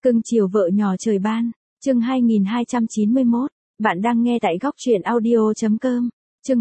Cưng chiều vợ nhỏ trời ban, chương 2291, bạn đang nghe tại góc truyện audio.com. Chương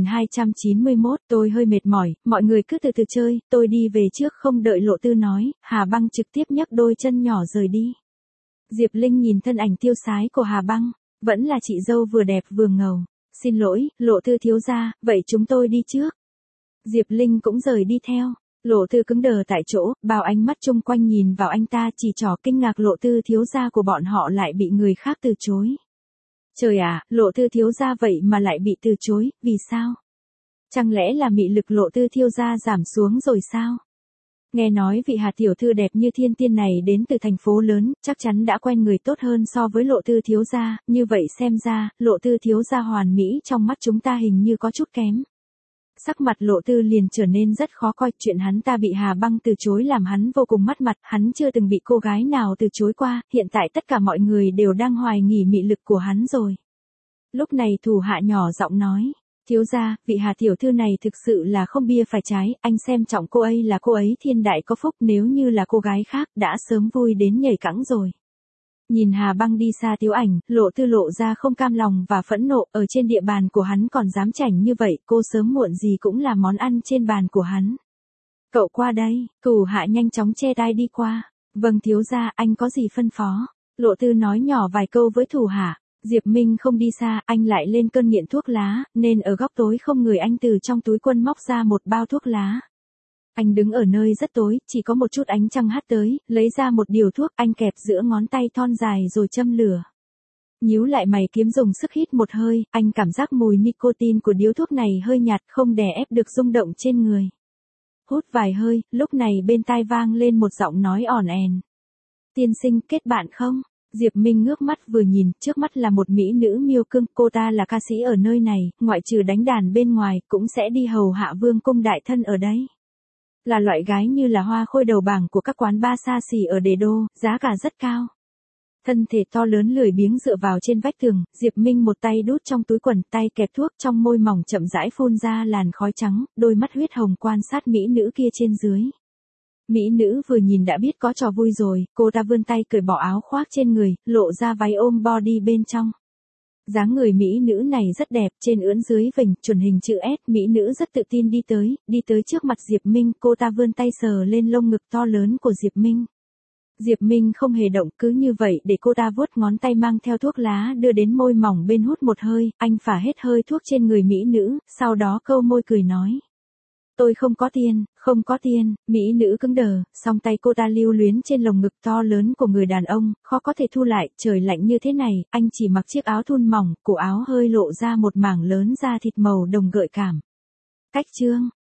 2291, tôi hơi mệt mỏi, mọi người cứ từ từ chơi, tôi đi về trước. Không đợi Lộ Tư nói, Hà Băng trực tiếp nhấc đôi chân nhỏ rời đi. Diệp Linh nhìn thân ảnh tiêu sái của Hà Băng, vẫn là chị dâu vừa đẹp vừa ngầu. Xin lỗi, Lộ Tư thiếu gia, vậy chúng tôi đi trước. Diệp Linh cũng rời đi theo. Lộ Tư cứng đờ tại chỗ, bao ánh mắt chung quanh nhìn vào anh ta chỉ trỏ kinh ngạc Lộ Tư thiếu gia của bọn họ lại bị người khác từ chối. Trời ạ, Lộ Tư thiếu gia vậy mà lại bị từ chối, vì sao? Chẳng lẽ là mị lực Lộ Tư thiếu gia giảm xuống rồi sao? Nghe nói vị Hà tiểu thư đẹp như thiên tiên này đến từ thành phố lớn, chắc chắn đã quen người tốt hơn so với Lộ Tư thiếu gia, như vậy xem ra, Lộ Tư thiếu gia hoàn mỹ trong mắt chúng ta hình như có chút kém. Sắc mặt Lộ Tư liền trở nên rất khó coi, chuyện hắn ta bị Hà Băng từ chối làm hắn vô cùng mất mặt, hắn chưa từng bị cô gái nào từ chối qua, hiện tại tất cả mọi người đều đang hoài nghi mị lực của hắn rồi. Lúc này thủ hạ nhỏ giọng nói, thiếu gia, vị Hà tiểu thư này thực sự là không bia phải trái, anh xem trọng cô ấy là cô ấy thiên đại có phúc, nếu như là cô gái khác đã sớm vui đến nhảy cẫng rồi. Nhìn Hà Băng đi xa Tiếu Ảnh, Lộ Tư lộ ra không cam lòng và phẫn nộ, ở trên địa bàn của hắn còn dám chảnh như vậy, cô sớm muộn gì cũng là món ăn trên bàn của hắn. Cậu qua đây, thủ hạ nhanh chóng che tai đi qua. Vâng thiếu gia, anh có gì phân phó? Lộ Tư nói nhỏ vài câu với thủ hạ. Diệp Minh không đi xa, anh lại lên cơn nghiện thuốc lá, nên ở góc tối không người anh từ trong túi quần móc ra một bao thuốc lá. Anh đứng ở nơi rất tối, chỉ có một chút ánh trăng hắt tới, lấy ra một điều thuốc, anh kẹp giữa ngón tay thon dài rồi châm lửa. Nhíu lại mày kiếm dùng sức hít một hơi, anh cảm giác mùi nicotine của điếu thuốc này hơi nhạt, không đè ép được rung động trên người. Hút vài hơi, lúc này bên tai vang lên một giọng nói ỏn ẻn. Tiên sinh, kết bạn không? Diệp Minh ngước mắt vừa nhìn, trước mắt là một mỹ nữ miêu cương, cô ta là ca sĩ ở nơi này, ngoại trừ đánh đàn bên ngoài, cũng sẽ đi hầu hạ vương cung đại thân ở đấy. Là loại gái như là hoa khôi đầu bảng của các quán bar xa xỉ ở Đế Đô, giá cả rất cao. Thân thể to lớn lười biếng dựa vào trên vách tường, Diệp Minh một tay đút trong túi quần, tay kẹp thuốc, trong môi mỏng chậm rãi phun ra làn khói trắng, đôi mắt huyết hồng quan sát mỹ nữ kia trên dưới. Mỹ nữ vừa nhìn đã biết có trò vui rồi, cô ta vươn tay cởi bỏ áo khoác trên người, lộ ra váy ôm body bên trong. Dáng người mỹ nữ này rất đẹp, trên ưỡn dưới vành, chuẩn hình chữ S, mỹ nữ rất tự tin đi tới trước mặt Diệp Minh, cô ta vươn tay sờ lên lông ngực to lớn của Diệp Minh. Diệp Minh không hề động, cứ như vậy để cô ta vuốt ngón tay mang theo thuốc lá đưa đến môi mỏng bên hút một hơi, anh phả hết hơi thuốc trên người mỹ nữ, sau đó câu môi cười nói. Tôi không có tiền, mỹ nữ cứng đờ, song tay cô ta lưu luyến trên lồng ngực to lớn của người đàn ông, khó có thể thu lại, trời lạnh như thế này, anh chỉ mặc chiếc áo thun mỏng, cổ áo hơi lộ ra một mảng lớn da thịt màu đồng gợi cảm. Cách chương,